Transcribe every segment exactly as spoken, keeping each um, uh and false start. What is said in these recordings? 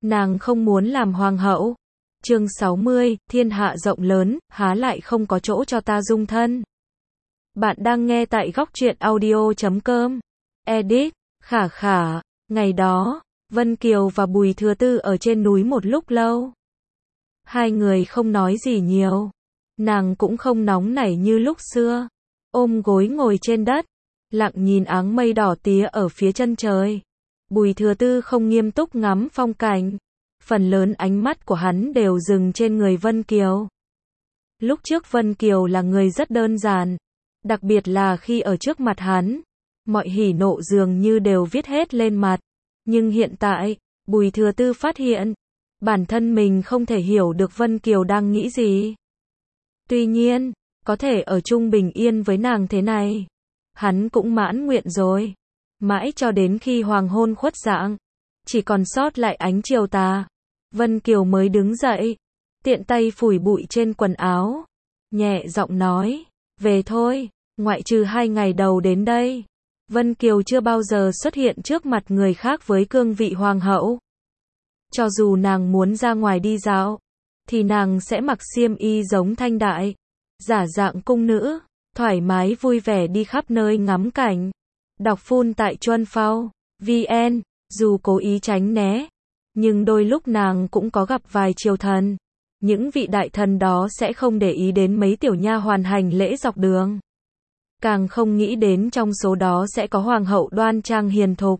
nàng không muốn làm hoàng hậu. Chương sáu mươi, thiên hạ rộng lớn, há lại không có chỗ cho ta dung thân. Bạn đang nghe tại góc truyện audio chấm com. Edit, khả khả, ngày đó, Vân Kiều và Bùi Thừa Tư ở trên núi một lúc lâu. Hai người không nói gì nhiều. Nàng cũng không nóng nảy như lúc xưa. Ôm gối ngồi trên đất, lặng nhìn áng mây đỏ tía ở phía chân trời. Bùi Thừa Tư không nghiêm túc ngắm phong cảnh. Phần lớn ánh mắt của hắn đều dừng trên người Vân Kiều. Lúc trước Vân Kiều là người rất đơn giản. Đặc biệt là khi ở trước mặt hắn. Mọi hỉ nộ dường như đều viết hết lên mặt. Nhưng hiện tại, Bùi Thừa Tư phát hiện, bản thân mình không thể hiểu được Vân Kiều đang nghĩ gì. Tuy nhiên, có thể ở chung bình yên với nàng thế này, hắn cũng mãn nguyện rồi. Mãi cho đến khi hoàng hôn khuất dạng, chỉ còn sót lại ánh chiều tà, Vân Kiều mới đứng dậy, tiện tay phủi bụi trên quần áo, nhẹ giọng nói, về thôi, ngoại trừ hai ngày đầu đến đây. Vân Kiều chưa bao giờ xuất hiện trước mặt người khác với cương vị hoàng hậu. Cho dù nàng muốn ra ngoài đi dạo, thì nàng sẽ mặc xiêm y giống Thanh Đại, giả dạng cung nữ, thoải mái vui vẻ đi khắp nơi ngắm cảnh. Đọc phun tại Chuân Phao, vn, dù cố ý tránh né, nhưng đôi lúc nàng cũng có gặp vài triều thần. Những vị đại thần đó sẽ không để ý đến mấy tiểu nha hoàn hành lễ dọc đường. Càng không nghĩ đến trong số đó sẽ có hoàng hậu đoan trang hiền thục.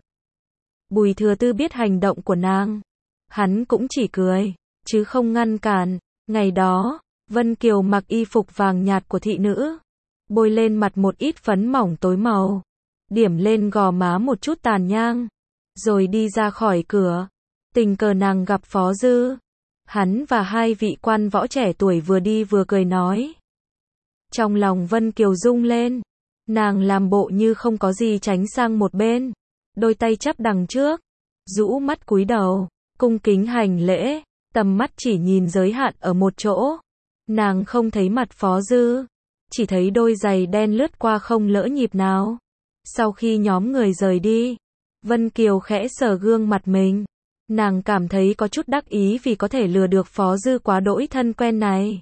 Bùi Thừa Tư biết hành động của nàng. Hắn cũng chỉ cười, chứ không ngăn cản. Ngày đó, Vân Kiều mặc y phục vàng nhạt của thị nữ, bôi lên mặt một ít phấn mỏng tối màu, điểm lên gò má một chút tàn nhang, rồi đi ra khỏi cửa. Tình cờ nàng gặp Phó Dư. Hắn và hai vị quan võ trẻ tuổi vừa đi vừa cười nói. Trong lòng Vân Kiều rung lên, nàng làm bộ như không có gì tránh sang một bên, đôi tay chắp đằng trước, rũ mắt cúi đầu, cung kính hành lễ, tầm mắt chỉ nhìn giới hạn ở một chỗ. Nàng không thấy mặt Phó Dư, chỉ thấy đôi giày đen lướt qua không lỡ nhịp nào. Sau khi nhóm người rời đi, Vân Kiều khẽ sờ gương mặt mình. Nàng cảm thấy có chút đắc ý vì có thể lừa được Phó Dư quá đỗi thân quen này.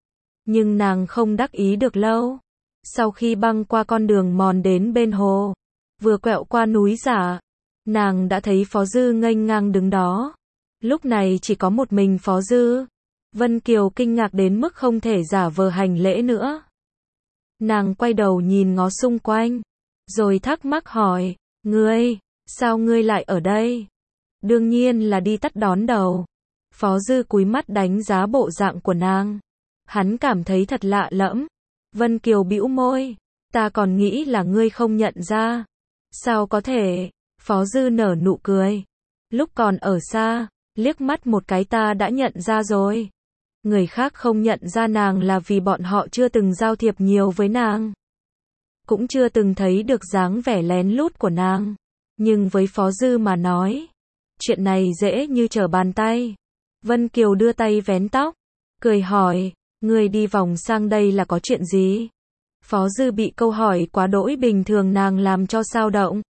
Nhưng nàng không đắc ý được lâu. Sau khi băng qua con đường mòn đến bên hồ, vừa quẹo qua núi Giả, nàng đã thấy Phó Dư nghênh ngang đứng đó. Lúc này chỉ có một mình Phó Dư. Vân Kiều kinh ngạc đến mức không thể giả vờ hành lễ nữa. Nàng quay đầu nhìn ngó xung quanh, rồi thắc mắc hỏi, ngươi, sao ngươi lại ở đây? Đương nhiên là đi tắt đón đầu. Phó Dư cúi mắt đánh giá bộ dạng của nàng. Hắn cảm thấy thật lạ lẫm. Vân Kiều bĩu môi, ta còn nghĩ là ngươi không nhận ra. Sao có thể? Phó Dư nở nụ cười. Lúc còn ở xa, liếc mắt một cái ta đã nhận ra rồi. Người khác không nhận ra nàng là vì bọn họ chưa từng giao thiệp nhiều với nàng, cũng chưa từng thấy được dáng vẻ lén lút của nàng. Nhưng với Phó Dư mà nói, chuyện này dễ như trở bàn tay. Vân Kiều đưa tay vén tóc, cười hỏi, ngươi đi vòng sang đây là có chuyện gì? Phó Dư bị câu hỏi quá đỗi bình thường nàng làm cho xao động.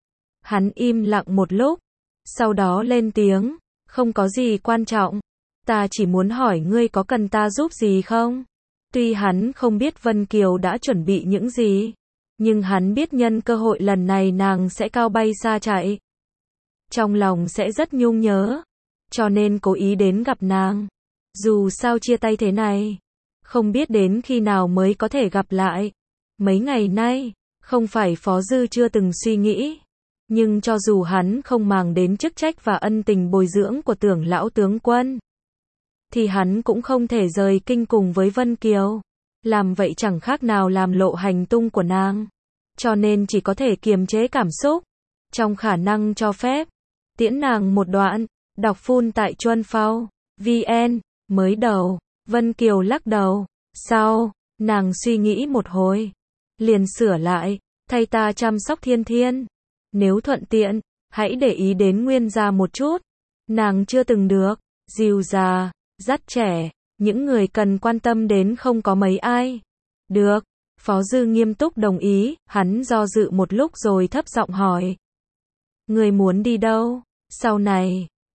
Hắn im lặng một lúc, sau đó lên tiếng, không có gì quan trọng. Ta chỉ muốn hỏi ngươi có cần ta giúp gì không? Tuy hắn không biết Vân Kiều đã chuẩn bị những gì, nhưng hắn biết nhân cơ hội lần này nàng sẽ cao bay xa chạy. Trong lòng sẽ rất nhung nhớ, cho nên cố ý đến gặp nàng. Dù sao chia tay thế này, không biết đến khi nào mới có thể gặp lại. Mấy ngày nay, không phải Phó Dư chưa từng suy nghĩ, nhưng cho dù hắn không màng đến chức trách và ân tình bồi dưỡng của Tưởng lão tướng quân, thì hắn cũng không thể rời kinh cùng với Vân Kiều. Làm vậy chẳng khác nào làm lộ hành tung của nàng. Cho nên chỉ có thể kiềm chế cảm xúc, trong khả năng cho phép, tiễn nàng một đoạn. Đọc phun tại Chuân Phao, vn. Mới đầu, Vân Kiều lắc đầu. Sau, nàng suy nghĩ một hồi, liền sửa lại, thay ta chăm sóc Thiên Thiên. Nếu thuận tiện, hãy để ý đến Nguyên gia một chút. Nàng chưa từng được dìu già, dắt trẻ, những người cần quan tâm đến không có mấy ai. Được, Phó Dư nghiêm túc đồng ý. Hắn do dự một lúc rồi thấp giọng hỏi, người muốn đi đâu? Sau này,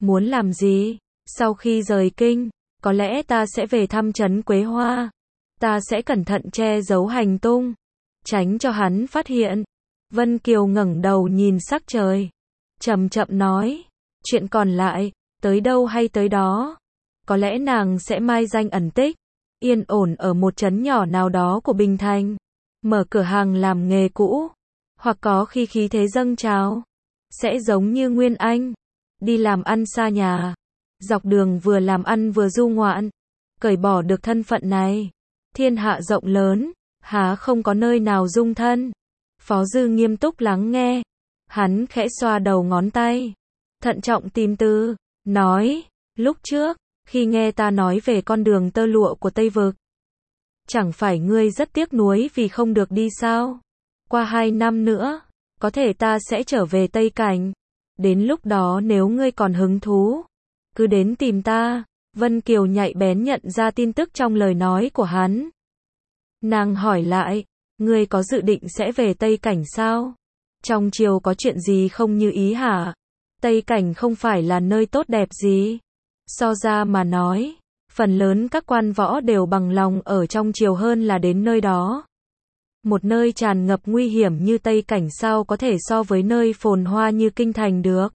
Muốn làm gì? Sau khi rời kinh, có lẽ ta sẽ về thăm trấn Quế Hoa. Ta sẽ cẩn thận che giấu hành tung, tránh cho hắn phát hiện. Vân Kiều ngẩng đầu nhìn sắc trời, chậm chậm nói, chuyện còn lại, tới đâu hay tới đó. Có lẽ nàng sẽ mai danh ẩn tích, yên ổn ở một trấn nhỏ nào đó của Bình Thành, mở cửa hàng làm nghề cũ, hoặc có khi khí thế dâng trào, sẽ giống như Nguyên Anh, đi làm ăn xa nhà, dọc đường vừa làm ăn vừa du ngoạn, cởi bỏ được thân phận này. Thiên hạ rộng lớn, há không có nơi nào dung thân. Phó Dư nghiêm túc lắng nghe, hắn khẽ xoa đầu ngón tay, thận trọng tìm từ, nói, lúc trước, khi nghe ta nói về con đường tơ lụa của Tây Vực, chẳng phải ngươi rất tiếc nuối vì không được đi sao? Qua hai năm nữa, có thể ta sẽ trở về Tây Cảnh. Đến lúc đó nếu ngươi còn hứng thú, cứ đến tìm ta. Vân Kiều nhạy bén nhận ra tin tức trong lời nói của hắn. Nàng hỏi lại, ngươi có dự định sẽ về Tây Cảnh sao? Trong triều có chuyện gì không như ý hả? Tây Cảnh không phải là nơi tốt đẹp gì. So ra mà nói, phần lớn các quan võ đều bằng lòng ở trong triều hơn là đến nơi đó. Một nơi tràn ngập nguy hiểm như Tây Cảnh sao có thể so với nơi phồn hoa như Kinh Thành được?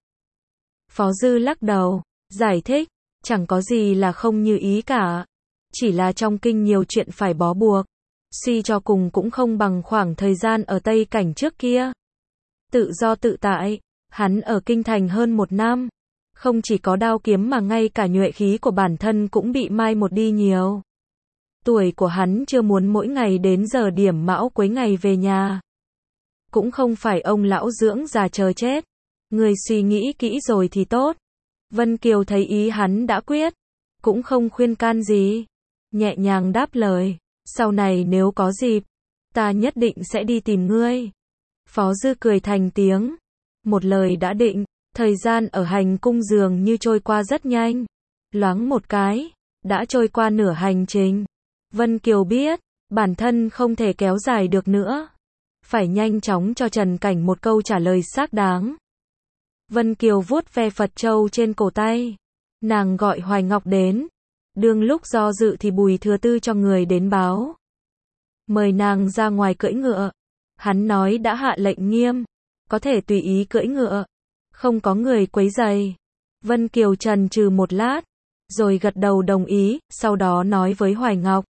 Phó Dư lắc đầu, giải thích, chẳng có gì là không như ý cả. Chỉ là trong kinh nhiều chuyện phải bó buộc. Suy cho cùng cũng không bằng khoảng thời gian ở Tây Cảnh trước kia. Tự do tự tại, hắn ở Kinh Thành hơn một năm. Không chỉ có đao kiếm mà ngay cả nhuệ khí của bản thân cũng bị mai một đi nhiều. Tuổi của hắn chưa muốn mỗi ngày đến giờ điểm mão cuối ngày về nhà. Cũng không phải ông lão dưỡng già chờ chết. Người suy nghĩ kỹ rồi thì tốt. Vân Kiều thấy ý hắn đã quyết, cũng không khuyên can gì. Nhẹ nhàng đáp lời, sau này nếu có dịp, ta nhất định sẽ đi tìm ngươi. Phó Dư cười thành tiếng. Một lời đã định, thời gian ở hành cung dường như trôi qua rất nhanh. Loáng một cái, đã trôi qua nửa hành trình. Vân Kiều biết, bản thân không thể kéo dài được nữa. Phải nhanh chóng cho Trần Cảnh một câu trả lời xác đáng. Vân Kiều vuốt ve Phật châu trên cổ tay. Nàng gọi Hoài Ngọc đến. Đương lúc do dự thì Bùi Thừa Tư cho người đến báo. Mời nàng ra ngoài cưỡi ngựa. Hắn nói đã hạ lệnh nghiêm. Có thể tùy ý cưỡi ngựa. Không có người quấy rầy. Vân Kiều chần chừ một lát. Rồi gật đầu đồng ý. Sau đó nói với Hoài Ngọc.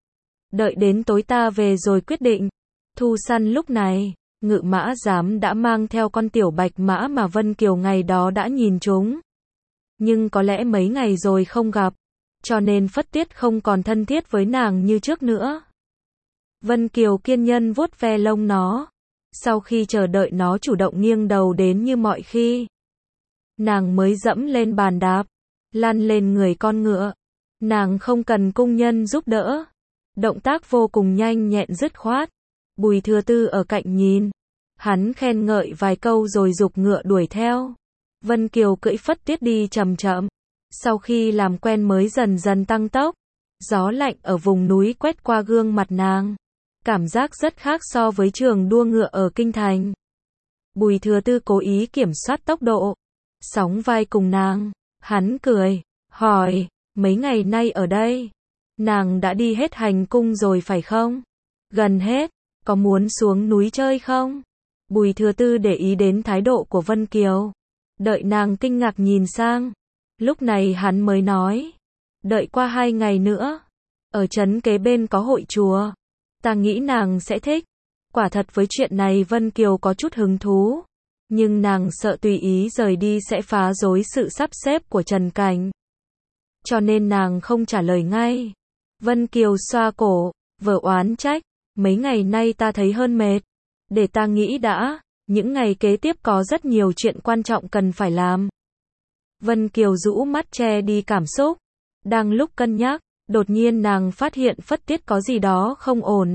Đợi đến tối ta về rồi quyết định. Thu săn lúc này. Ngự mã giám đã mang theo con tiểu bạch mã mà Vân Kiều ngày đó đã nhìn chúng. Nhưng có lẽ mấy ngày rồi không gặp. Cho nên Phất Tiết không còn thân thiết với nàng như trước nữa. Vân Kiều kiên nhẫn vuốt ve lông nó. Sau khi chờ đợi nó chủ động nghiêng đầu đến như mọi khi, nàng mới dẫm lên bàn đạp, lăn lên người con ngựa. Nàng không cần cung nhân giúp đỡ. Động tác vô cùng nhanh nhẹn dứt khoát. Bùi Thừa Tư ở cạnh nhìn. Hắn khen ngợi vài câu rồi giục ngựa đuổi theo. Vân Kiều cưỡi Phất Tiết đi chậm chậm. Sau khi làm quen mới dần dần tăng tốc. Gió lạnh ở vùng núi quét qua gương mặt nàng. Cảm giác rất khác so với trường đua ngựa ở Kinh Thành. Bùi Thừa Tư cố ý kiểm soát tốc độ. Sóng vai cùng nàng. Hắn cười, hỏi, mấy ngày nay ở đây, nàng đã đi hết hành cung rồi phải không? Gần hết, có muốn xuống núi chơi không? Bùi Thừa Tư để ý đến thái độ của Vân Kiều. Đợi nàng kinh ngạc nhìn sang. Lúc này hắn mới nói. Đợi qua hai ngày nữa. Ở trấn kế bên có hội chùa. Ta nghĩ nàng sẽ thích. Quả thật với chuyện này Vân Kiều có chút hứng thú. Nhưng nàng sợ tùy ý rời đi sẽ phá rối sự sắp xếp của Trần Cảnh. Cho nên nàng không trả lời ngay. Vân Kiều xoa cổ, vờ oán trách. Mấy ngày nay ta thấy hơn mệt. Để ta nghĩ đã. Những ngày kế tiếp có rất nhiều chuyện quan trọng cần phải làm. Vân Kiều rũ mắt che đi cảm xúc. Đang lúc cân nhắc, đột nhiên nàng phát hiện Phất Tiết có gì đó không ổn.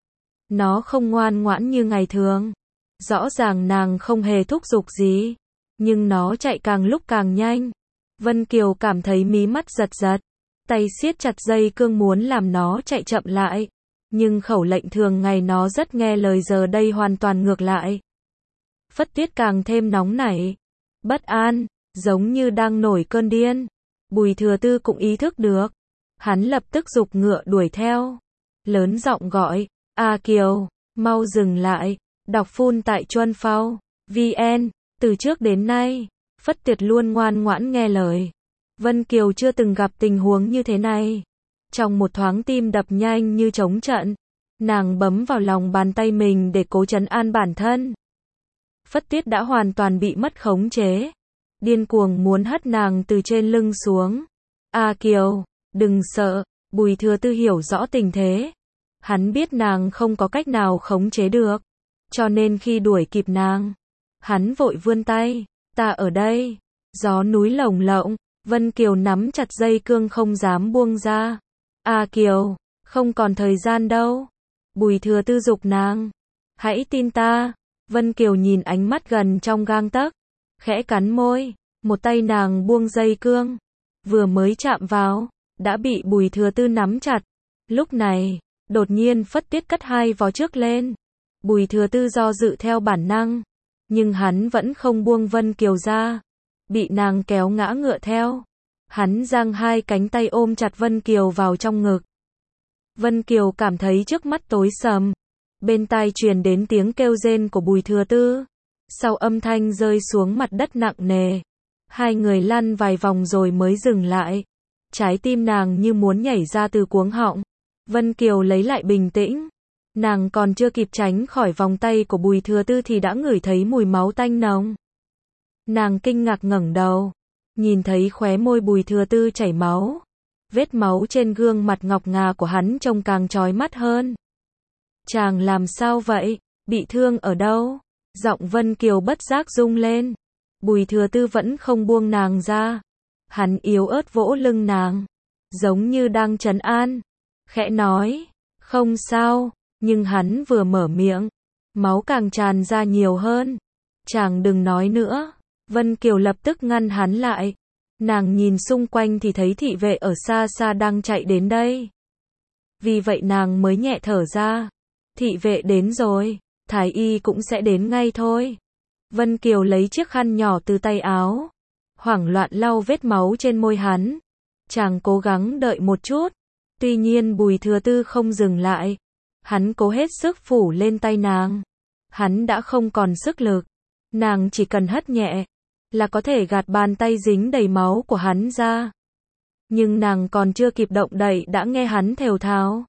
Nó không ngoan ngoãn như ngày thường. Rõ ràng nàng không hề thúc giục gì. Nhưng nó chạy càng lúc càng nhanh. Vân Kiều cảm thấy mí mắt giật giật. Tay siết chặt dây cương muốn làm nó chạy chậm lại. Nhưng khẩu lệnh thường ngày nó rất nghe lời giờ đây hoàn toàn ngược lại. Phất Tiết càng thêm nóng nảy. Bất an, giống như đang nổi cơn điên. Bùi Thừa Tư cũng ý thức được. Hắn lập tức giục ngựa đuổi theo. Lớn giọng gọi, A Kiều, mau dừng lại, đọc phun tại Chuân Phao, vê en, từ trước đến nay, Phất Tiệt luôn ngoan ngoãn nghe lời. Vân Kiều chưa từng gặp tình huống như thế này. Trong một thoáng tim đập nhanh như trống trận, nàng bấm vào lòng bàn tay mình để cố trấn an bản thân. Phất Tiết đã hoàn toàn bị mất khống chế, điên cuồng muốn hất nàng từ trên lưng xuống. A Kiều, đừng sợ, Bùi Thừa Tư hiểu rõ tình thế. Hắn biết nàng không có cách nào khống chế được, cho nên khi đuổi kịp nàng, hắn vội vươn tay, ta ở đây. Gió núi lồng lộng, Vân Kiều nắm chặt dây cương không dám buông ra. A Kiều, không còn thời gian đâu. Bùi Thừa Tư giục nàng, hãy tin ta. Vân Kiều nhìn ánh mắt gần trong gang tấc, khẽ cắn môi, một tay nàng buông dây cương, vừa mới chạm vào, đã bị Bùi Thừa Tư nắm chặt. Lúc này, đột nhiên Phất Tiết cất hai vó trước lên. Bùi Thừa Tư do dự theo bản năng, nhưng hắn vẫn không buông Vân Kiều ra, bị nàng kéo ngã ngựa theo. Hắn giang hai cánh tay ôm chặt Vân Kiều vào trong ngực. Vân Kiều cảm thấy trước mắt tối sầm, bên tai truyền đến tiếng kêu rên của Bùi Thừa Tư. Sau âm thanh rơi xuống mặt đất nặng nề, hai người lăn vài vòng rồi mới dừng lại. Trái tim nàng như muốn nhảy ra từ cuống họng. Vân Kiều lấy lại bình tĩnh. Nàng còn chưa kịp tránh khỏi vòng tay của Bùi Thừa Tư thì đã ngửi thấy mùi máu tanh nồng. Nàng kinh ngạc ngẩng đầu, nhìn thấy khóe môi Bùi Thừa Tư chảy máu. Vết máu trên gương mặt ngọc ngà của hắn trông càng chói mắt hơn. Chàng làm sao vậy? Bị thương ở đâu? Giọng Vân Kiều bất giác rung lên. Bùi Thừa Tư vẫn không buông nàng ra. Hắn yếu ớt vỗ lưng nàng, giống như đang trấn an. Khẽ nói, không sao, nhưng hắn vừa mở miệng, máu càng tràn ra nhiều hơn. Chàng đừng nói nữa. Vân Kiều lập tức ngăn hắn lại. Nàng nhìn xung quanh thì thấy thị vệ ở xa xa đang chạy đến đây. Vì vậy nàng mới nhẹ thở ra. Thị vệ đến rồi, thái y cũng sẽ đến ngay thôi. Vân Kiều lấy chiếc khăn nhỏ từ tay áo, hoảng loạn lau vết máu trên môi hắn. Chàng cố gắng đợi một chút. Tuy nhiên Bùi Thừa Tư không dừng lại. Hắn cố hết sức phủ lên tay nàng. Hắn đã không còn sức lực. Nàng chỉ cần hất nhẹ là có thể gạt bàn tay dính đầy máu của hắn ra. Nhưng nàng còn chưa kịp động đậy đã nghe hắn thều thào.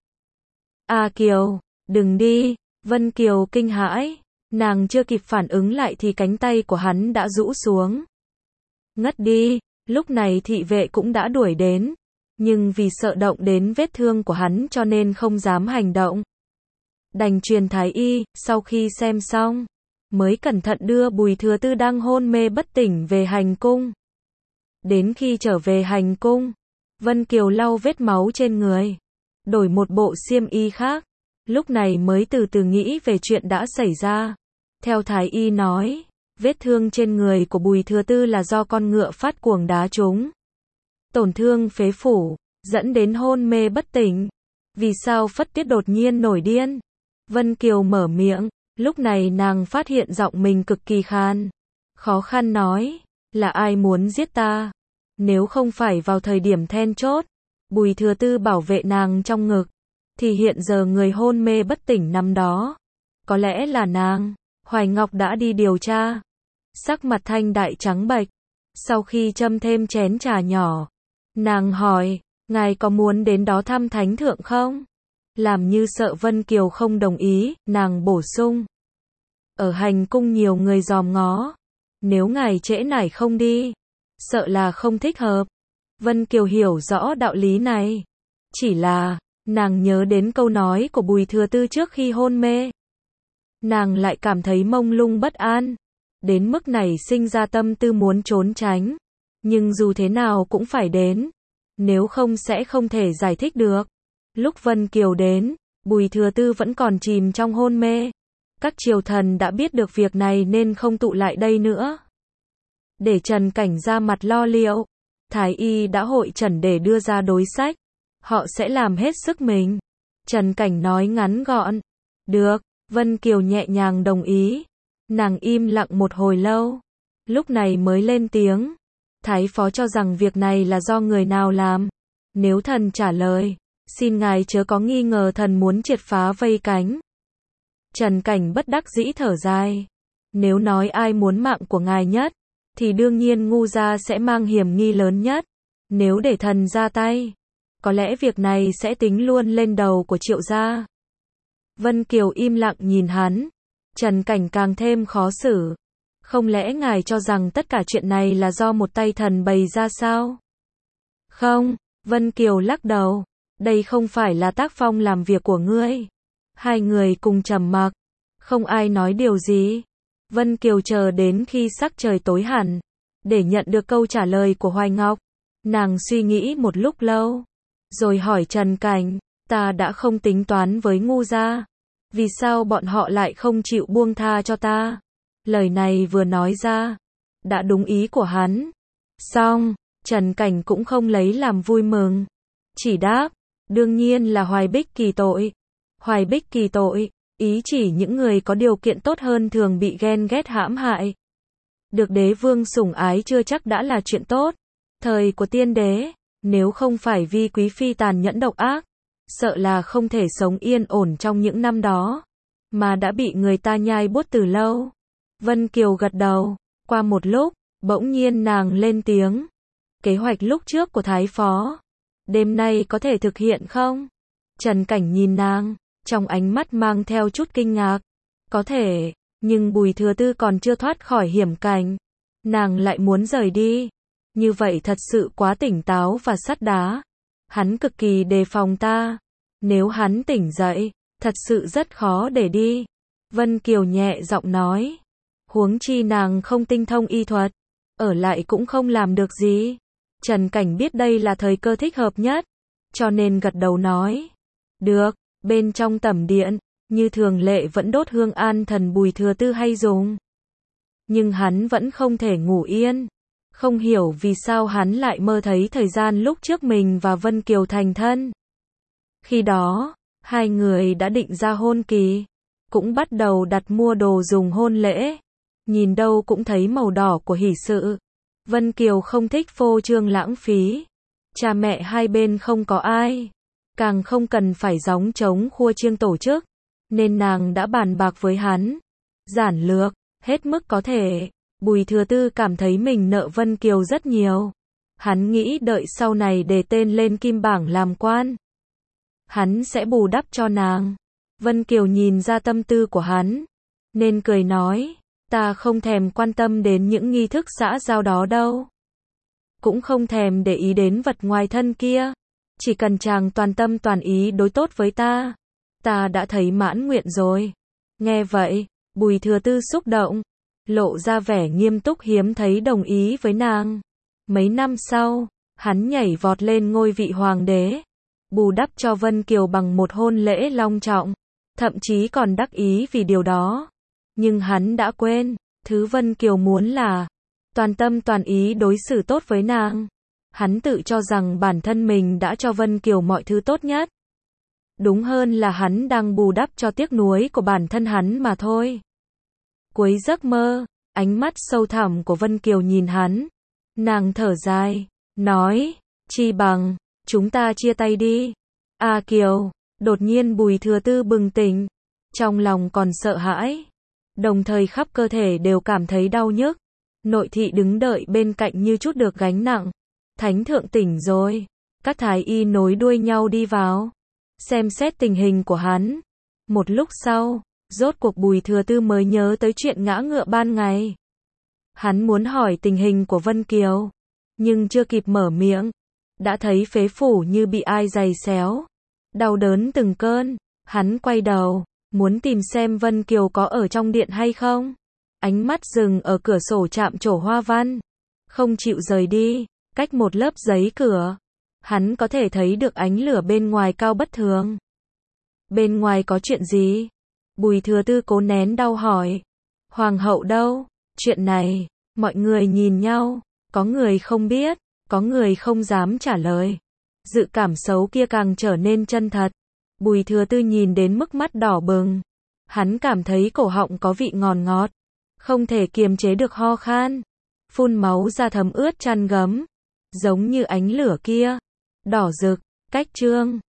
A Kiều, đừng đi. Vân Kiều kinh hãi. Nàng chưa kịp phản ứng lại thì cánh tay của hắn đã rũ xuống. Ngất đi. Lúc này thị vệ cũng đã đuổi đến. Nhưng vì sợ động đến vết thương của hắn cho nên không dám hành động. Đành truyền thái y, sau khi xem xong, mới cẩn thận đưa Bùi Thừa Tư đang hôn mê bất tỉnh về hành cung. Đến khi trở về hành cung, Vân Kiều lau vết máu trên người, đổi một bộ xiêm y khác, lúc này mới từ từ nghĩ về chuyện đã xảy ra. Theo thái y nói, vết thương trên người của Bùi Thừa Tư là do con ngựa phát cuồng đá trúng, tổn thương phế phủ, dẫn đến hôn mê bất tỉnh. Vì sao Phất Tiết đột nhiên nổi điên? Vân Kiều mở miệng, lúc này nàng phát hiện giọng mình cực kỳ khan. Khó khăn nói, là ai muốn giết ta? Nếu không phải vào thời điểm then chốt, Bùi Thừa Tư bảo vệ nàng trong ngực, thì hiện giờ người hôn mê bất tỉnh năm đó, có lẽ là nàng. Hoài Ngọc đã đi điều tra. Sắc mặt Thanh Đại trắng bệch. Sau khi châm thêm chén trà nhỏ, nàng hỏi, ngài có muốn đến đó thăm thánh thượng không? Làm như sợ Vân Kiều không đồng ý, nàng bổ sung. Ở hành cung nhiều người dòm ngó. Nếu ngài trễ nải không đi, sợ là không thích hợp. Vân Kiều hiểu rõ đạo lý này. Chỉ là, nàng nhớ đến câu nói của Bùi Thừa Tư trước khi hôn mê. Nàng lại cảm thấy mông lung bất an. Đến mức này sinh ra tâm tư muốn trốn tránh. Nhưng dù thế nào cũng phải đến. Nếu không sẽ không thể giải thích được. Lúc Vân Kiều đến, Bùi Thừa Tư vẫn còn chìm trong hôn mê. Các triều thần đã biết được việc này nên không tụ lại đây nữa. Để Trần Cảnh ra mặt lo liệu, thái y đã hội trần để đưa ra đối sách. Họ sẽ làm hết sức mình. Trần Cảnh nói ngắn gọn. Được, Vân Kiều nhẹ nhàng đồng ý. Nàng im lặng một hồi lâu. Lúc này mới lên tiếng. Thái phó cho rằng việc này là do người nào làm. Nếu thần trả lời, xin ngài chớ có nghi ngờ thần muốn triệt phá vây cánh. Trần Cảnh bất đắc dĩ thở dài. Nếu nói ai muốn mạng của ngài nhất, thì đương nhiên Ngu gia sẽ mang hiểm nghi lớn nhất. Nếu để thần ra tay, có lẽ việc này sẽ tính luôn lên đầu của Triệu gia. Vân Kiều im lặng nhìn hắn. Trần Cảnh càng thêm khó xử. Không lẽ ngài cho rằng tất cả chuyện này là do một tay thần bày ra sao? Không, Vân Kiều lắc đầu. Đây không phải là tác phong làm việc của ngươi. Hai người cùng trầm mặc. Không ai nói điều gì. Vân Kiều chờ đến khi sắc trời tối hẳn, để nhận được câu trả lời của Hoài Ngọc. Nàng suy nghĩ một lúc lâu, rồi hỏi Trần Cảnh, ta đã không tính toán với Ngu gia. Vì sao bọn họ lại không chịu buông tha cho ta? Lời này vừa nói ra, đã đúng ý của hắn. Xong, Trần Cảnh cũng không lấy làm vui mừng. Chỉ đáp, đương nhiên là Hoài Bích Kỳ tội. Hoài Bích Kỳ tội, ý chỉ những người có điều kiện tốt hơn thường bị ghen ghét hãm hại. Được đế vương sủng ái chưa chắc đã là chuyện tốt. Thời của tiên đế, nếu không phải vì quý phi tàn nhẫn độc ác, sợ là không thể sống yên ổn trong những năm đó, mà đã bị người ta nhai buốt từ lâu. Vân Kiều gật đầu, qua một lúc, bỗng nhiên nàng lên tiếng. Kế hoạch lúc trước của Thái phó, đêm nay có thể thực hiện không? Trần Cảnh nhìn nàng, trong ánh mắt mang theo chút kinh ngạc. Có thể, nhưng Bùi Thừa Tư còn chưa thoát khỏi hiểm cảnh. Nàng lại muốn rời đi. Như vậy thật sự quá tỉnh táo và sắt đá. Hắn cực kỳ đề phòng ta. Nếu hắn tỉnh dậy, thật sự rất khó để đi. Vân Kiều nhẹ giọng nói. Huống chi nàng không tinh thông y thuật, ở lại cũng không làm được gì. Trần Cảnh biết đây là thời cơ thích hợp nhất, cho nên gật đầu nói. Được, bên trong tẩm điện, như thường lệ vẫn đốt hương an thần Bùi Thừa Tư hay dùng. Nhưng hắn vẫn không thể ngủ yên. Không hiểu vì sao hắn lại mơ thấy thời gian lúc trước mình và Vân Kiều thành thân. Khi đó, hai người đã định ra hôn kỳ, cũng bắt đầu đặt mua đồ dùng hôn lễ. Nhìn đâu cũng thấy màu đỏ của hỷ sự. Vân Kiều không thích phô trương lãng phí. Cha mẹ hai bên không có ai, càng không cần phải gióng trống khua chiêng tổ chức, nên nàng đã bàn bạc với hắn. Giản lược, hết mức có thể. Bùi Thừa Tư cảm thấy mình nợ Vân Kiều rất nhiều. Hắn nghĩ đợi sau này đề tên lên kim bảng làm quan, hắn sẽ bù đắp cho nàng. Vân Kiều nhìn ra tâm tư của hắn, nên cười nói, ta không thèm quan tâm đến những nghi thức xã giao đó đâu. Cũng không thèm để ý đến vật ngoài thân kia. Chỉ cần chàng toàn tâm toàn ý đối tốt với ta, ta đã thấy mãn nguyện rồi. Nghe vậy, Bùi Thừa Tư xúc động, lộ ra vẻ nghiêm túc hiếm thấy đồng ý với nàng. Mấy năm sau, hắn nhảy vọt lên ngôi vị hoàng đế, bù đắp cho Vân Kiều bằng một hôn lễ long trọng, thậm chí còn đắc ý vì điều đó. Nhưng hắn đã quên, thứ Vân Kiều muốn là toàn tâm toàn ý đối xử tốt với nàng. Hắn tự cho rằng bản thân mình đã cho Vân Kiều mọi thứ tốt nhất. Đúng hơn là hắn đang bù đắp cho tiếc nuối của bản thân hắn mà thôi. Cuối giấc mơ, ánh mắt sâu thẳm của Vân Kiều nhìn hắn. Nàng thở dài, nói, chi bằng, chúng ta chia tay đi. A Kiều, đột nhiên Bùi Thừa Tư bừng tỉnh, trong lòng còn sợ hãi, đồng thời khắp cơ thể đều cảm thấy đau nhức. Nội thị đứng đợi bên cạnh như chút được gánh nặng. Thánh thượng tỉnh rồi. Các thái y nối đuôi nhau đi vào, xem xét tình hình của hắn. Một lúc sau, rốt cuộc Bùi Thừa Tư mới nhớ tới chuyện ngã ngựa ban ngày. Hắn muốn hỏi tình hình của Vân Kiều, nhưng chưa kịp mở miệng, đã thấy phế phủ như bị ai giày xéo. Đau đớn từng cơn, hắn quay đầu, muốn tìm xem Vân Kiều có ở trong điện hay không. Ánh mắt dừng ở cửa sổ chạm trổ hoa văn, không chịu rời đi. Cách một lớp giấy cửa, hắn có thể thấy được ánh lửa bên ngoài cao bất thường. Bên ngoài có chuyện gì? Bùi Thừa Tư cố nén đau hỏi. Hoàng hậu đâu? Chuyện này, mọi người nhìn nhau, có người không biết, có người không dám trả lời. Dự cảm xấu kia càng trở nên chân thật. Bùi Thừa Tư nhìn đến mức mắt đỏ bừng. Hắn cảm thấy cổ họng có vị ngọt ngọt, không thể kiềm chế được ho khan. phun máu ra thấm ướt chăn gấm. Giống như ánh lửa kia. Đỏ rực. Cách chương